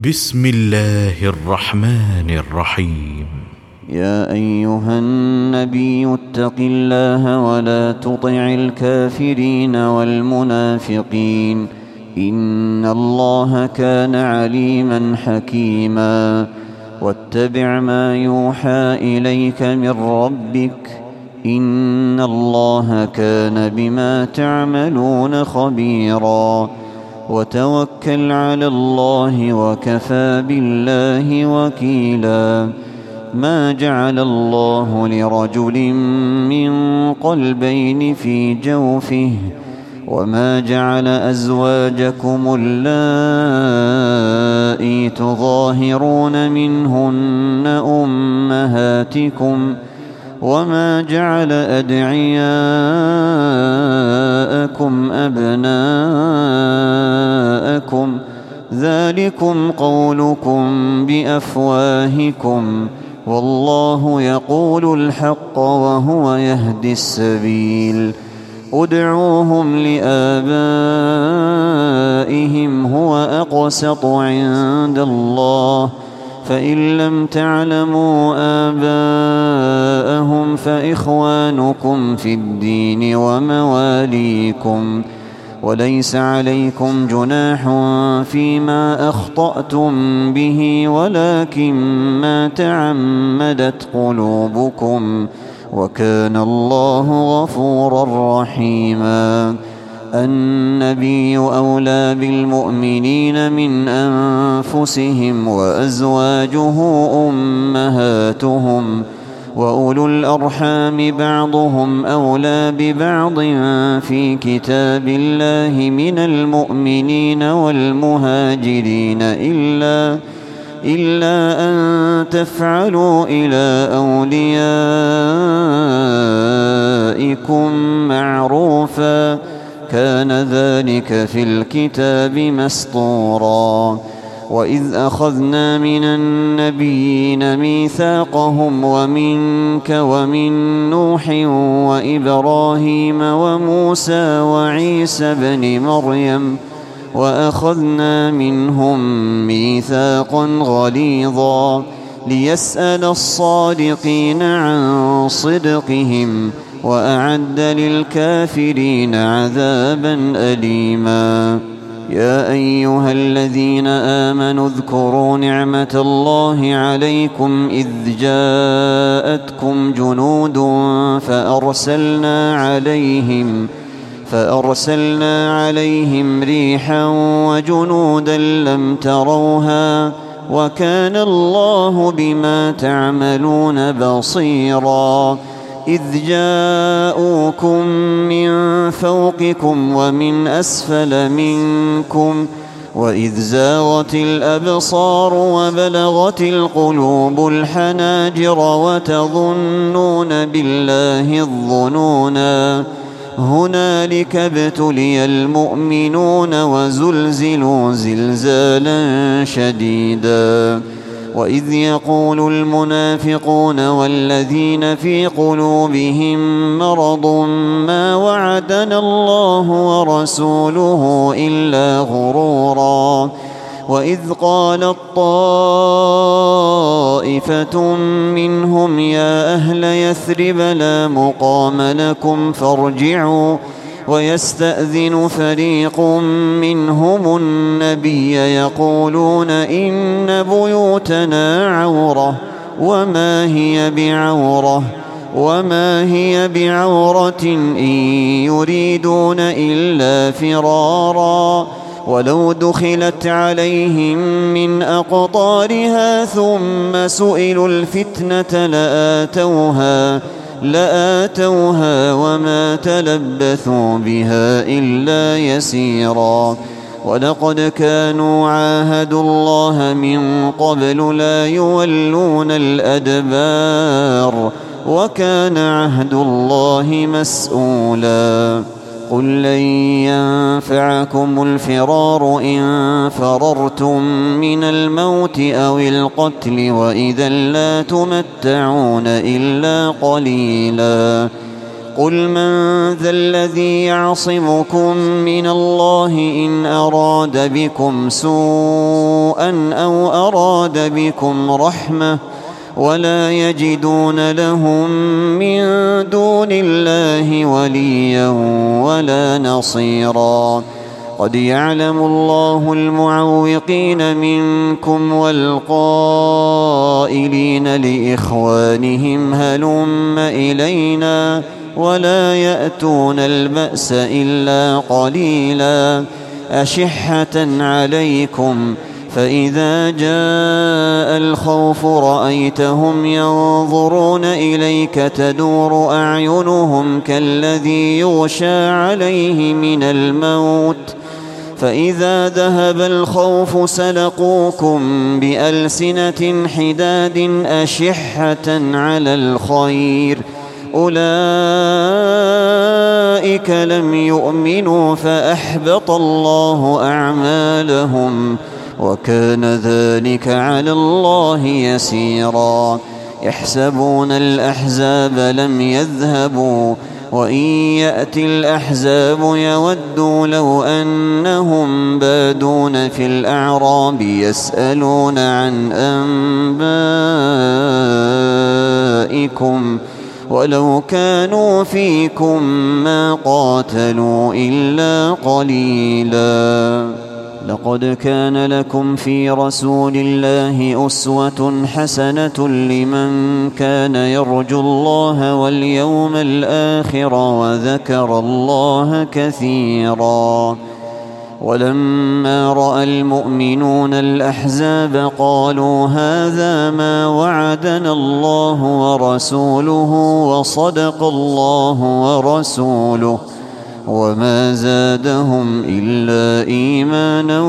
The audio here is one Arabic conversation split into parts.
بسم الله الرحمن الرحيم. يا أيها النبي اتق الله ولا تطع الكافرين والمنافقين إن الله كان عليما حكيما. واتبع ما يوحى إليك من ربك إن الله كان بما تعملون خبيرا. وتوكل على الله وكفى بالله وكيلا. ما جعل الله لرجل من قلبين في جوفه وما جعل أزواجكم اللائي تظاهرون منهن أمهاتكم وما جعل أدعياءكم أبناءكم ذلكم قولكم بأفواهكم والله يقول الحق وهو يهدي السبيل. ادعوهم لآبائهم هو أقسط عند الله فإن لم تعلموا آباءهم فإخوانكم في الدين ومواليكم وليس عليكم جناح فيما أخطأتم به ولكن ما تعمدت قلوبكم وكان الله غفورا رحيما. النبي أولى بالمؤمنين من أنفسهم وأزواجه أمهاتهم وأولو الأرحام بعضهم أولى ببعض في كتاب الله من المؤمنين والمهاجرين إلا أن تفعلوا إلى أوليائكم معروفا كان ذلك في الكتاب مسطورا. وإذ أخذنا من النبيين ميثاقهم ومنك ومن نوح وإبراهيم وموسى وعيسى بن مريم وأخذنا منهم ميثاقا غليظا ليسأل الصادقين عن صدقهم وأعد للكافرين عذابا أليما. يا أيها الذين آمنوا اذكروا نعمة الله عليكم إذ جاءتكم جنود فأرسلنا عليهم ريحا وجنودا لم تروها وكان الله بما تعملون بصيرا. إذ جاءوكم من فوقكم ومن أسفل منكم وإذ زاغت الأبصار وبلغت القلوب الحناجر وتظنون بالله الظنونا هنالك ابتلي المؤمنون وزلزلوا زلزالا شديدا. وإذ يقول المنافقون والذين في قلوبهم مرض ما وعدنا الله ورسوله إلا غرورا. وإذ قالت طائفة منهم يا أهل يثرب لا مقام لكم فارجعوا ويستأذن فريق منهم النبي يقولون إن بيوتنا عورة وما هي بعورة إن يريدون إلا فرارا. ولو دخلت عليهم من أقطارها ثم سئلوا الفتنة لآتوها وما تلبثوا بها إلا يسيرا. ولقد كانوا عاهدوا الله من قبل لا يولون الأدبار وكان عهد الله مسؤولا. قل لن ينفعكم الفرار إن فررتم من الموت أو القتل وإذا لا تمتعون إلا قليلا. قل من ذا الذي يعصمكم من الله إن أراد بكم سوءا سوءا أو أراد بكم رحمة ولا يجدون لهم من دون الله وليا ولا نصيرا. قد يعلم الله المعوقين منكم والقائلين لإخوانهم هلم إلينا ولا يأتون البأس إلا قليلا أشحة عليكم فإذا جاء الخوف رأيتهم ينظرون إليك تدور أعينهم كالذي يغشى عليه من الموت فإذا ذهب الخوف سلقوكم بألسنة حداد أشحة على الخير أولئك لم يؤمنوا فأحبط الله أعمالهم وكان ذلك على الله يسيرا. يحسبون الأحزاب لم يذهبوا وإن يأتي الأحزاب يودوا لو أنهم بادون في الأعراب يسألون عن أنبائكم ولو كانوا فيكم ما قاتلوا إلا قليلا. لقد كان لكم في رسول الله أسوة حسنة لمن كان يرجو الله واليوم الآخر وذكر الله كثيرا. ولما رأى المؤمنون الأحزاب قالوا هذا ما وعدنا الله ورسوله وصدق الله ورسوله وما زادهم إلا إيمانا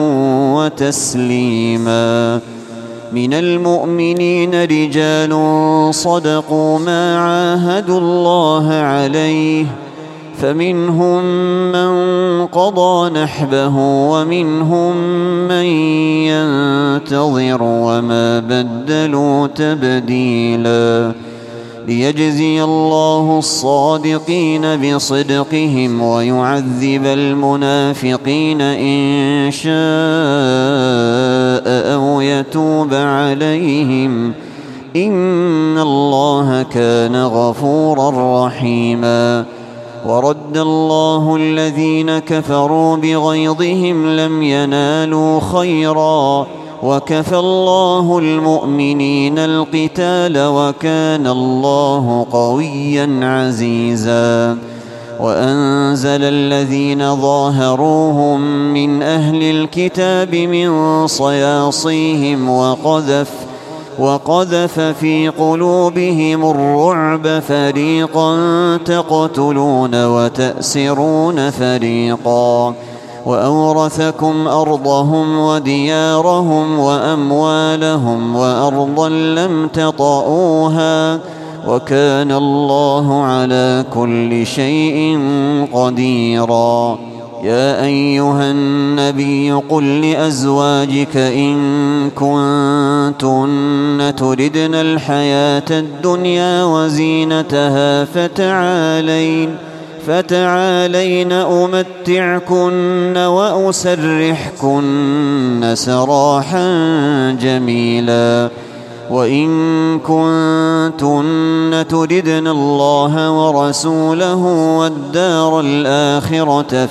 وتسليما. من المؤمنين رجال صدقوا ما عاهدوا الله عليه فمنهم من قضى نحبه ومنهم من ينتظر وما بدلوا تبديلا. ليجزي الله الصادقين بصدقهم ويعذب المنافقين إن شاء أو يتوب عليهم إن الله كان غفورا رحيما. ورد الله الذين كفروا بغيظهم لم ينالوا خيرا وكفى الله المؤمنين القتال وكان الله قويا عزيزا. وأنزل الذين ظاهروهم من أهل الكتاب من صياصيهم وقذف في قلوبهم الرعب فريقا تقتلون وتأسرون فريقا وأورثكم أرضهم وديارهم وأموالهم وأرضا لم تطئوها وكان الله على كل شيء قديرا. يا أيها النبي قل لأزواجك إن كنتن تردن الحياة الدنيا وزينتها فتعالين أمتعكن وأسرحكن سراحا جميلا. وإن كنتن تردن الله ورسوله والدار الآخرة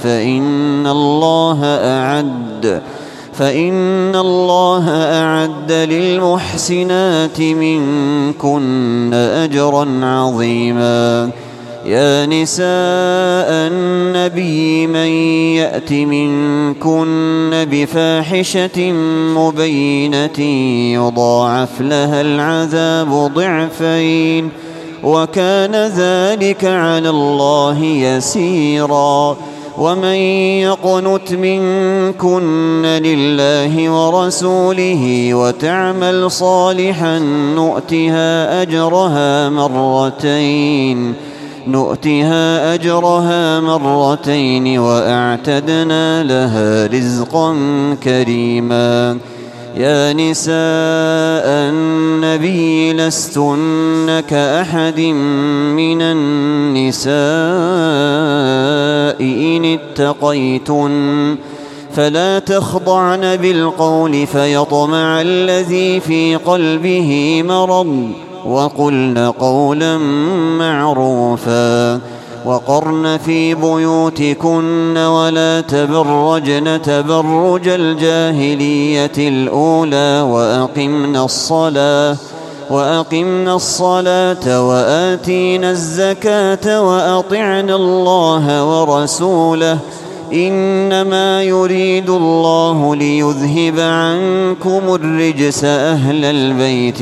فإن الله أعد للمحسنات منكن أجرا عظيما. يا نساء النبي من يأت منكن بفاحشة مبينة يضاعف لها العذاب ضعفين وكان ذلك على الله يسيرا. ومن يقنت منكن لله ورسوله وتعمل صالحا نؤتها أجرها مرتين وأعتدنا لها رزقا كريما. يا نساء النبي لستن كأحد من النساء إن اتقيتن فلا تخضعن بالقول فيطمع الذي في قلبه مرض وقلن قولا معروفا وقرن في بيوتكن ولا تبرجن تبرج الجاهلية الأولى وأقمنا الصلاة وآتينا الزكاة وأطعنا الله ورسوله إنما يريد الله ليذهب عنكم الرجس أهل البيت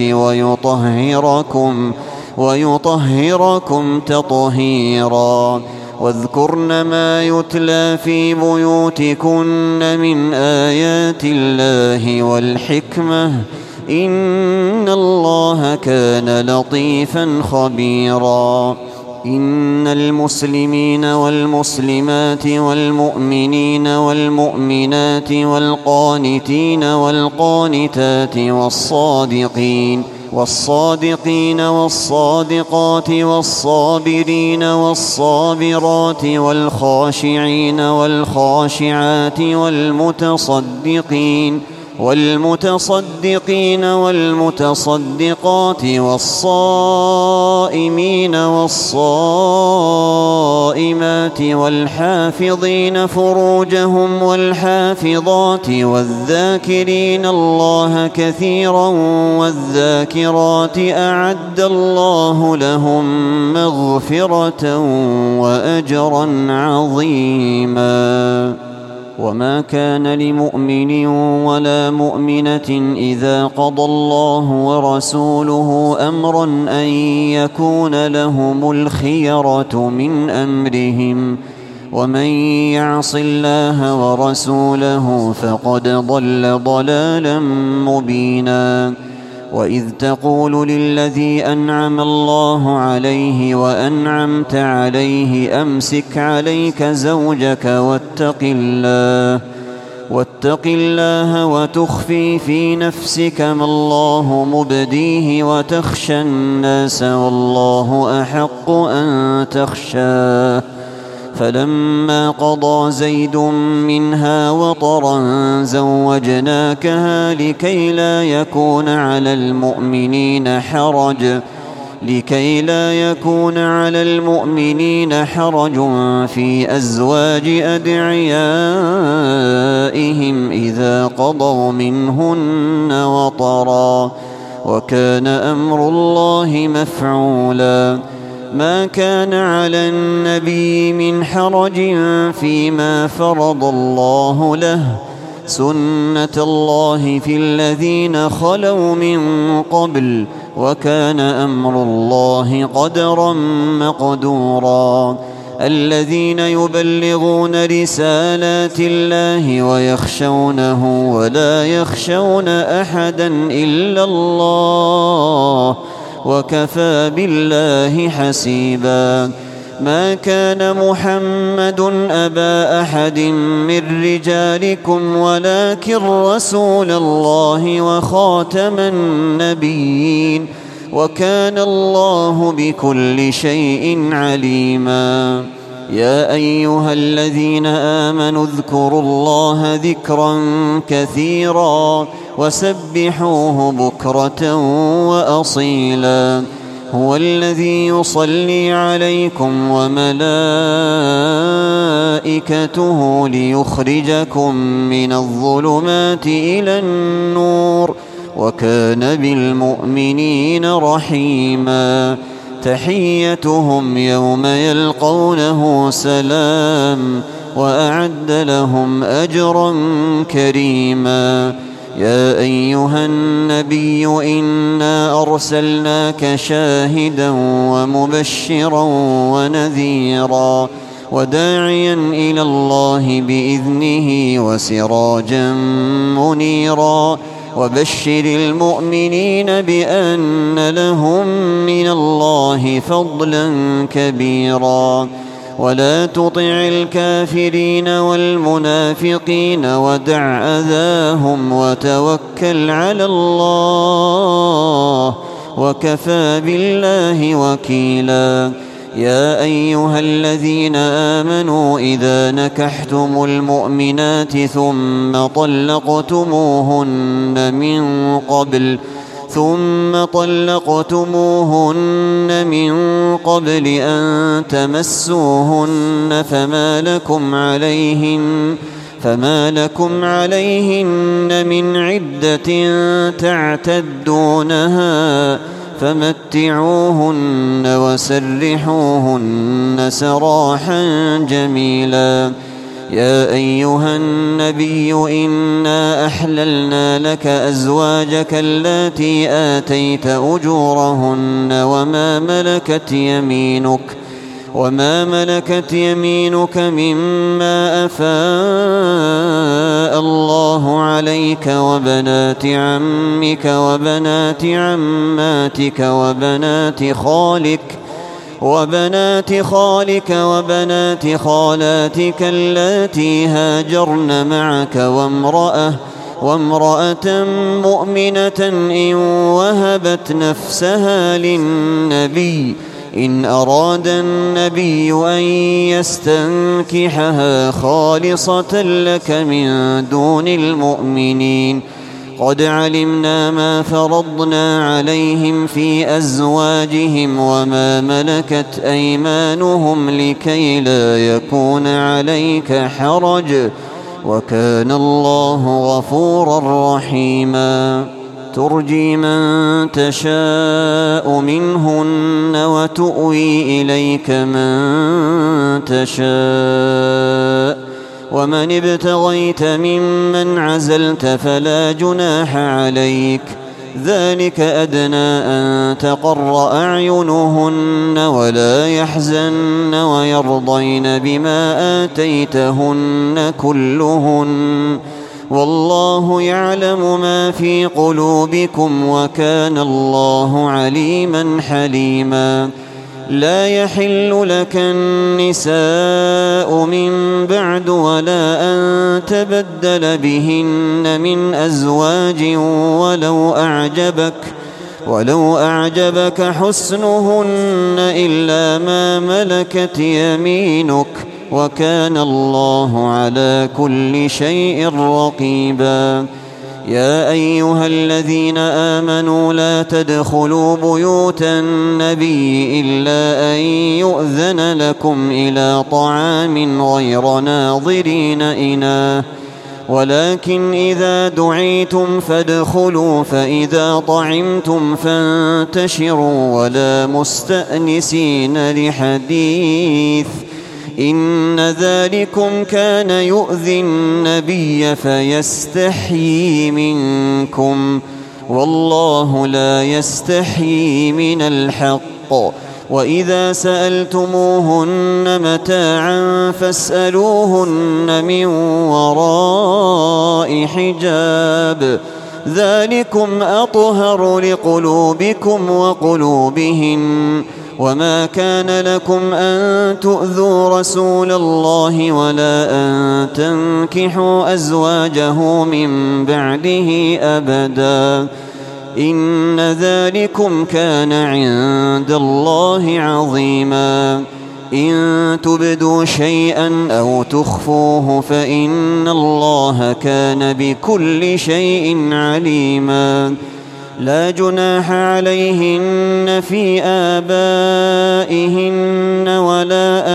ويطهركم تطهيرا واذكرن ما يتلى في بيوتكن من آيات الله والحكمة إن الله كان لطيفا خبيرا إن المسلمين والمسلمات والمؤمنين والمؤمنات والقانتين والقانتات والصادقين والصادقات والصابرين والصابرات والخاشعين والخاشعات والمتصدقين والمتصدقات والصائمين والصائمات والحافظين فروجهم والحافظات والذاكرين الله كثيرا والذاكرات أعد الله لهم مغفرة وأجرا عظيما وما كان لمؤمن ولا مؤمنة إذا قضى الله ورسوله أمرا أن يكون لهم الخيرة من أمرهم ومن يعص الله ورسوله فقد ضل ضلالا مبينا وإذ تقول للذي أنعم الله عليه وأنعمت عليه أمسك عليك زوجك واتق الله وتخفي في نفسك ما الله مبديه وتخشى الناس والله أحق أن تخشاه فلما قضى زيد منها وطرا زوجناكها لكي لا يكون على المؤمنين حرج في أزواج أدعيائهم إذا قضوا منهن وطرا وكان أمر الله مفعولا ما كان على النبي من حرج فيما فرض الله له سنة الله في الذين خلوا من قبل وكان أمر الله قدرا مقدورا الذين يبلغون رسالات الله ويخشونه ولا يخشون أحدا إلا الله وكفى بالله حسيبا ما كان محمد أبا أحد من رجالكم ولكن رسول الله وخاتم النبيين وكان الله بكل شيء عليما يا أيها الذين آمنوا اذكروا الله ذكرا كثيرا وسبحوه بكرة وأصيلا هو الذي يصلي عليكم وملائكته ليخرجكم من الظلمات إلى النور وكان بالمؤمنين رحيما تحيتهم يوم يلقونه سلام وأعد لهم أجرا كريما يا أيها النبي إنا أرسلناك شاهدا ومبشرا ونذيرا وداعيا إلى الله بإذنه وسراجا منيرا وبشر المؤمنين بأن لهم من الله فضلا كبيرا ولا تطع الكافرين والمنافقين ودع أذاهم وتوكل على الله وكفى بالله وكيلا يا أيها الذين آمنوا إذا نكحتم المؤمنات ثم طلقتموهن من قبل أن تمسوهن فما لكم عليهن من عدة تعتدونها فمتعوهن وسرحوهن سراحا جميلا. يا أيها النبي إنا أحللنا لك أزواجك اللاتي آتيت أجورهن وما ملكت يمينك مما أفاء الله عليك وبنات عمك وبنات عماتك وبنات خالك وبنات خالاتك اللاتي هاجرن معك وامرأة مؤمنة إن وهبت نفسها للنبي إن أراد النبي أن يستنكحها خالصة لك من دون المؤمنين. قد علمنا ما فرضنا عليهم في أزواجهم وما ملكت أيمانهم لكي لا يكون عليك حرج وكان الله غفورا رحيما. ترجي من تشاء منهن وتؤوي إليك من تشاء ومن ابتغيت ممن عزلت فلا جناح عليك. ذلك أدنى أن تقر أعينهن ولا يحزن ويرضين بما آتيتهن كلهن والله يعلم ما في قلوبكم وكان الله عليما حليما. لا يحل لك النساء من بعد ولا أن تبدل بهن من أزواج ولو أعجبك حسنهن إلا ما ملكت يمينك وكان الله على كل شيء رقيبا. يا أيها الذين آمنوا لا تدخلوا بيوت النبي إلا أن يؤذن لكم إلى طعام غير ناظرين إناه ولكن إذا دعيتم فادخلوا فإذا طعمتم فانتشروا ولا مستأنسين لحديث إن ذلكم كان يؤذي النبي فيستحيي منكم والله لا يستحيي من الحق. وإذا سألتموهن متاعا فاسألوهن من وراء حجاب ذلكم أطهر لقلوبكم وقلوبهن. وما كان لكم أن تؤذوا رسول الله ولا أن تنكحوا أزواجه من بعده أبدا إن ذلكم كان عند الله عظيما. إن تبدوا شيئا أو تخفوه فإن الله كان بكل شيء عليما. لا جناح عليهن في آبائهن ولا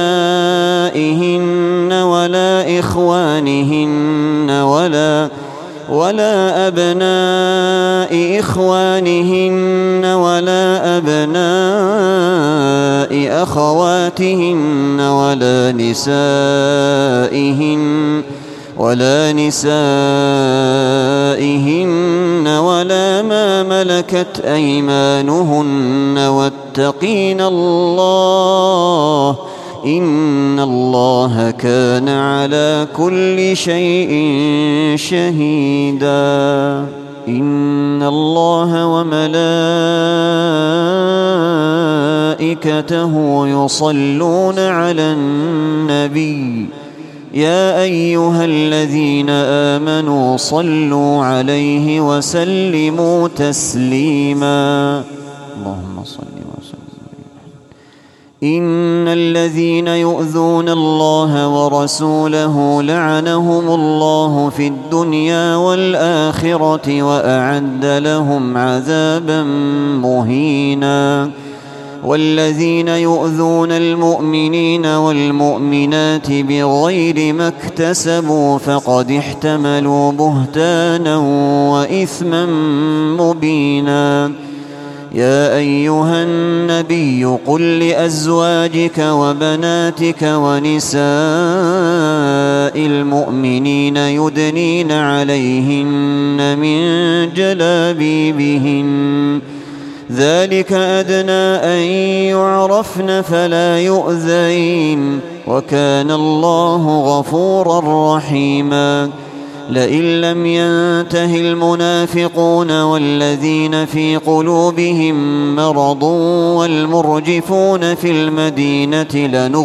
أبنائهن ولا إخوانهن ولا أبناء إخوانهن ولا أبناء أخواتهن ولا نسائهن ولا ما ملكت أيمانهن واتقين الله إن الله كان على كل شيء شهيدا. إن الله وملائكته يصلون على النبي يا أيها الذين آمنوا صلوا عليه وسلموا تسليما. اللهم صل وسلم. إن الذين يؤذون الله ورسوله لعنهم الله في الدنيا والآخرة وأعد لهم عذابا مهينا. والذين يؤذون المؤمنين والمؤمنات بغير ما اكتسبوا فقد احتملوا بهتانا وإثما مبينا. يا أيها النبي قل لأزواجك وبناتك ونساء المؤمنين يدنين عليهن من جلابيبهن ذلك أدنى أن يعرفن فلا يؤذين وكان الله غفورا رحيما. لئن لم ينته المنافقون والذين في قلوبهم مرض والمرجفون في المدينة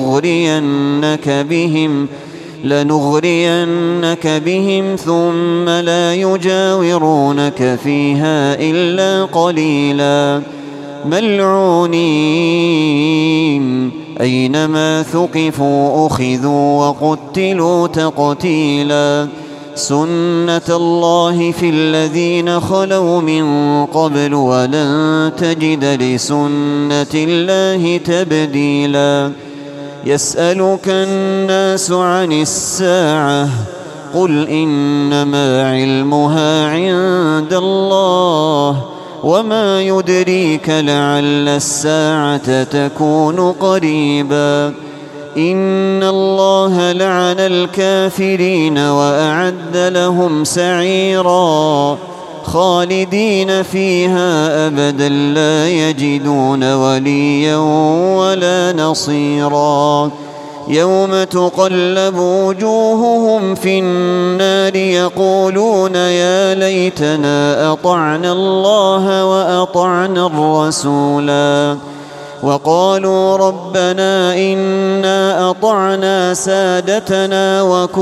لنغرينك بهم ثم لا يجاورونك فيها إلا قليلا ملعونين أينما ثقفوا أخذوا وقتلوا تقتيلا. سنة الله في الذين خلوا من قبل ولن تجد لسنة الله تبديلا. يسألك الناس عن الساعة قل إنما علمها عند الله وما يدريك لعل الساعة تكون قريبا. إن الله لعن الكافرين وأعد لهم سعيرا خالدين فيها أبدا لا يجدون وليا ولا نصيرا. يوم تقلب وجوههم في النار يقولون يا ليتنا أطعنا الله وأطعنا الرسولا وقالوا ربنا إنا أطعنا سادتنا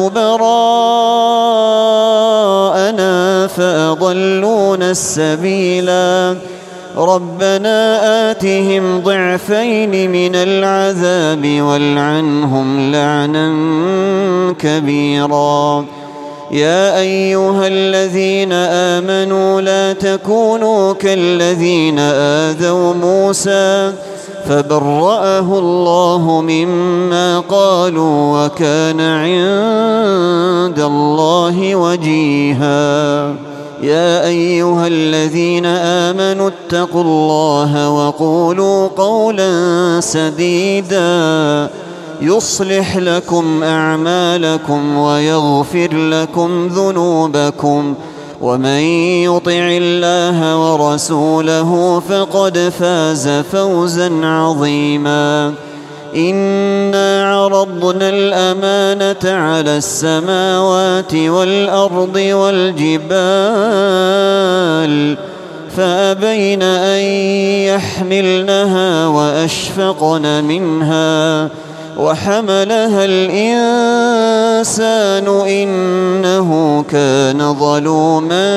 وكبراءنا فأضلونا السبيلا. ربنا آتهم ضعفين من العذاب والعنهم لعنا كبيرا. يا أيها الذين آمنوا لا تكونوا كالذين آذوا موسى فبرأه الله مما قالوا وكان عند الله وجيها. يا أيها الذين آمنوا اتقوا الله وقولوا قولا سديدا يصلح لكم أعمالكم ويغفر لكم ذنوبكم ومن يطع الله ورسوله فقد فاز فوزا عظيما. إنا عرضنا الأمانة على السماوات والأرض والجبال فأبين أن يحملنها وأشفقن منها وحملها الإنسان إنه كان ظلوما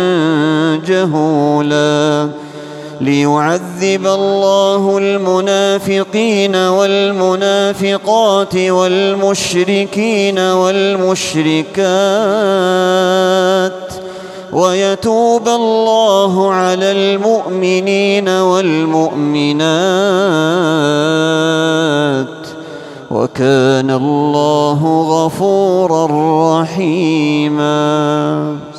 جهولا. ليعذب الله المنافقين والمنافقات والمشركين والمشركات ويتوب الله على المؤمنين والمؤمنات وكان الله غفورا رحيما.